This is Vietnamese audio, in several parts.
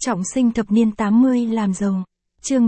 Trọng sinh thập niên 80 làm giàu. Chương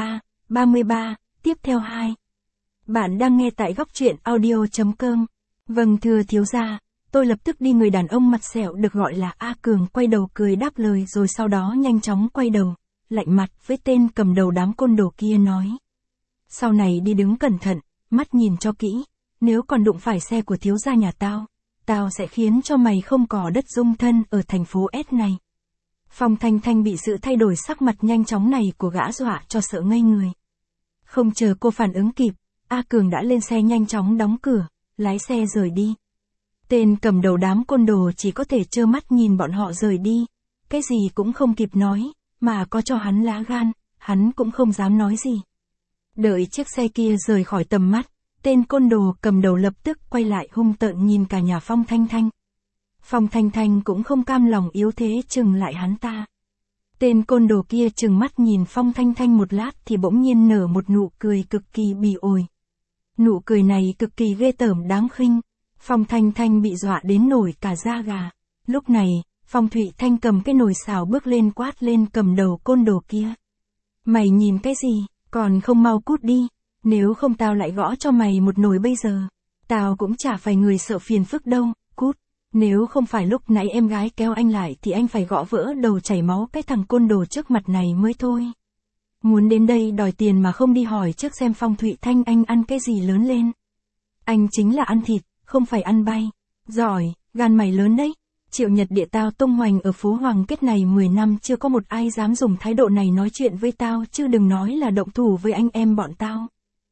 33, tiếp theo 2. Bạn đang nghe tại góc truyện audio.com. Vâng thưa thiếu gia, tôi lập tức đi. Người đàn ông mặt sẹo được gọi là A Cường quay đầu cười đáp lời rồi sau đó nhanh chóng quay đầu, lạnh mặt với tên cầm đầu đám côn đồ kia nói. Sau này đi đứng cẩn thận, mắt nhìn cho kỹ, nếu còn đụng phải xe của thiếu gia nhà tao sẽ khiến cho mày không có đất dung thân ở thành phố S này. Phong Thanh Thanh bị sự thay đổi sắc mặt nhanh chóng này của gã dọa cho sợ ngây người. Không chờ cô phản ứng kịp, A Cường đã lên xe nhanh chóng đóng cửa, lái xe rời đi. Tên cầm đầu đám côn đồ chỉ có thể trơ mắt nhìn bọn họ rời đi, cái gì cũng không kịp nói, mà có cho hắn lá gan, hắn cũng không dám nói gì. Đợi chiếc xe kia rời khỏi tầm mắt, tên côn đồ cầm đầu lập tức quay lại hung tợn nhìn cả nhà Phong Thanh Thanh. Phong Thanh Thanh cũng không cam lòng yếu thế chừng lại hắn ta. Tên côn đồ kia chừng mắt nhìn Phong Thanh Thanh một lát thì bỗng nhiên nở một nụ cười cực kỳ bỉ ổi. Nụ cười này cực kỳ ghê tởm đáng khinh. Phong Thanh Thanh bị dọa đến nổi cả da gà. Lúc này, Phong Thụy Thanh cầm cái nồi xào bước lên quát lên cầm đầu côn đồ kia. Mày nhìn cái gì, còn không mau cút đi, nếu không tao lại gõ cho mày một nồi bây giờ. Tao cũng chả phải người sợ phiền phức đâu, cút. Nếu không phải lúc nãy em gái kéo anh lại thì anh phải gõ vỡ đầu chảy máu cái thằng côn đồ trước mặt này mới thôi. Muốn đến đây đòi tiền mà không đi hỏi trước xem Phong Thụy Thanh anh ăn cái gì lớn lên. Anh chính là ăn thịt, không phải ăn bay. Giỏi, gan mày lớn đấy. Triệu Nhật Địa tao tung hoành ở phố Hoàng Kết này 10 năm chưa có một ai dám dùng thái độ này nói chuyện với tao chứ đừng nói là động thủ với anh em bọn tao.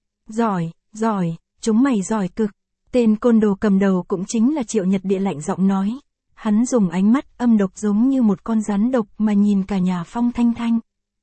Giỏi, chúng mày giỏi cực. Tên côn đồ cầm đầu cũng chính là Triệu Nhật Địa lạnh giọng nói. Hắn dùng ánh mắt âm độc giống như một con rắn độc mà nhìn cả nhà Phong Thanh Thanh.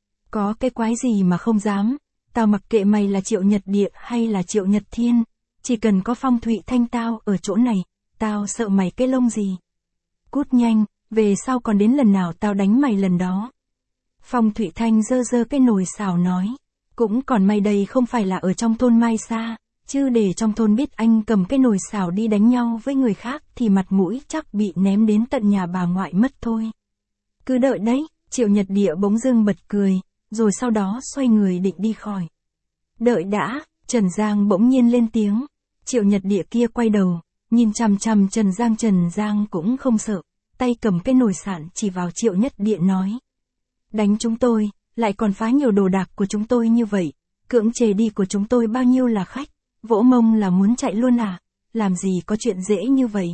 Có cái quái gì mà không dám, tao mặc kệ mày là Triệu Nhật Địa hay là Triệu Nhật Thiên, chỉ cần có Phong Thụy Thanh tao ở chỗ này, tao sợ mày cái lông gì. Cút nhanh, về sau còn đến lần nào tao đánh mày lần đó. Phong Thụy Thanh giơ cái nồi xào nói, cũng còn may đây không phải là ở trong thôn Mai Sa. Chứ để trong thôn biết anh cầm cái nồi xào đi đánh nhau với người khác thì mặt mũi chắc bị ném đến tận nhà bà ngoại mất thôi. Cứ đợi đấy, Triệu Nhật Địa bỗng dưng bật cười, rồi sau đó xoay người định đi khỏi. Đợi đã, Trần Giang bỗng nhiên lên tiếng. Triệu Nhật Địa kia quay đầu, nhìn chằm chằm Trần Giang cũng không sợ, tay cầm cái nồi sạn chỉ vào Triệu Nhật Địa nói. Đánh chúng tôi, lại còn phá nhiều đồ đạc của chúng tôi như vậy, cưỡng chế đi của chúng tôi bao nhiêu là khách. Vỗ mông là muốn chạy luôn à, làm gì có chuyện dễ như vậy.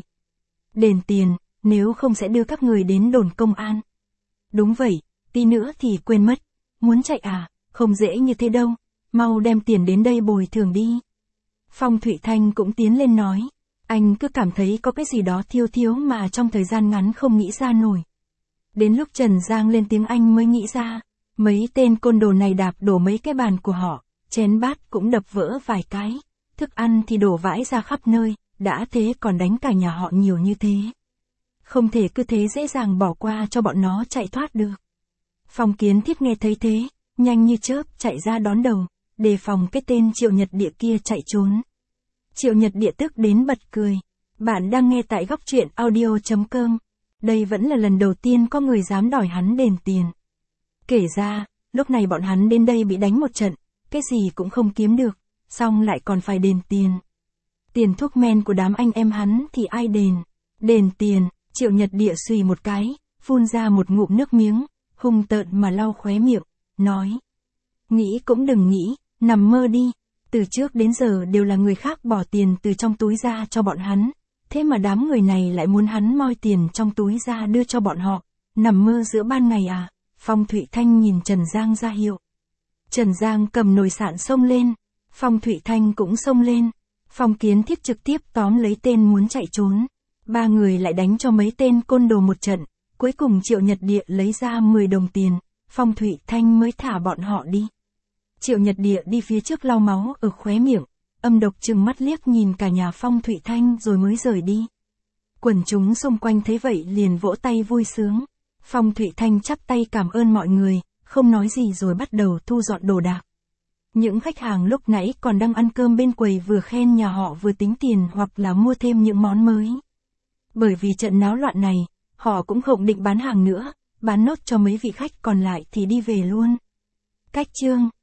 Đền tiền, nếu không sẽ đưa các người đến đồn công an. Đúng vậy, tí nữa thì quên mất. Muốn chạy à, không dễ như thế đâu, mau đem tiền đến đây bồi thường đi. Phong Thụy Thanh cũng tiến lên nói, anh cứ cảm thấy có cái gì đó thiếu mà trong thời gian ngắn không nghĩ ra nổi. Đến lúc Trần Giang lên tiếng anh mới nghĩ ra, mấy tên côn đồ này đạp đổ mấy cái bàn của họ, chén bát cũng đập vỡ vài cái. Thức ăn thì đổ vãi ra khắp nơi, đã thế còn đánh cả nhà họ nhiều như thế. Không thể cứ thế dễ dàng bỏ qua cho bọn nó chạy thoát được. Phong Kiến Thiết nghe thấy thế, nhanh như chớp chạy ra đón đầu, đề phòng cái tên Triệu Nhật Địa kia chạy trốn. Triệu Nhật Địa tức đến bật cười. Bạn đang nghe tại góc truyện audio.com. Đây vẫn là lần đầu tiên có người dám đòi hắn đền tiền. Kể ra, lúc này bọn hắn đến đây bị đánh một trận, cái gì cũng không kiếm được. Xong lại còn phải đền tiền. Tiền thuốc men của đám anh em hắn thì ai đền? Đền tiền, Triệu Nhật Địa xùy một cái, phun ra một ngụm nước miếng, hung tợn mà lau khóe miệng, nói. Nghĩ cũng đừng nghĩ, nằm mơ đi, từ trước đến giờ đều là người khác bỏ tiền từ trong túi ra cho bọn hắn, thế mà đám người này lại muốn hắn moi tiền trong túi ra đưa cho bọn họ, nằm mơ giữa ban ngày à? Phong Thụy Thanh nhìn Trần Giang ra hiệu. Trần Giang cầm nồi sạn xông lên. Phong Thụy Thanh cũng xông lên. Phong Kiến Thiết trực tiếp tóm lấy tên muốn chạy trốn. Ba người lại đánh cho mấy tên côn đồ một trận. Cuối cùng Triệu Nhật Địa lấy ra 10 đồng tiền. Phong Thụy Thanh mới thả bọn họ đi. Triệu Nhật Địa đi phía trước lau máu ở khóe miệng. Âm độc trừng mắt liếc nhìn cả nhà Phong Thụy Thanh rồi mới rời đi. Quần chúng xung quanh thấy vậy liền vỗ tay vui sướng. Phong Thụy Thanh chắp tay cảm ơn mọi người, không nói gì rồi bắt đầu thu dọn đồ đạc. Những khách hàng lúc nãy còn đang ăn cơm bên quầy vừa khen nhà họ vừa tính tiền hoặc là mua thêm những món mới. Bởi vì trận náo loạn này, họ cũng không định bán hàng nữa, bán nốt cho mấy vị khách còn lại thì đi về luôn. Cách chương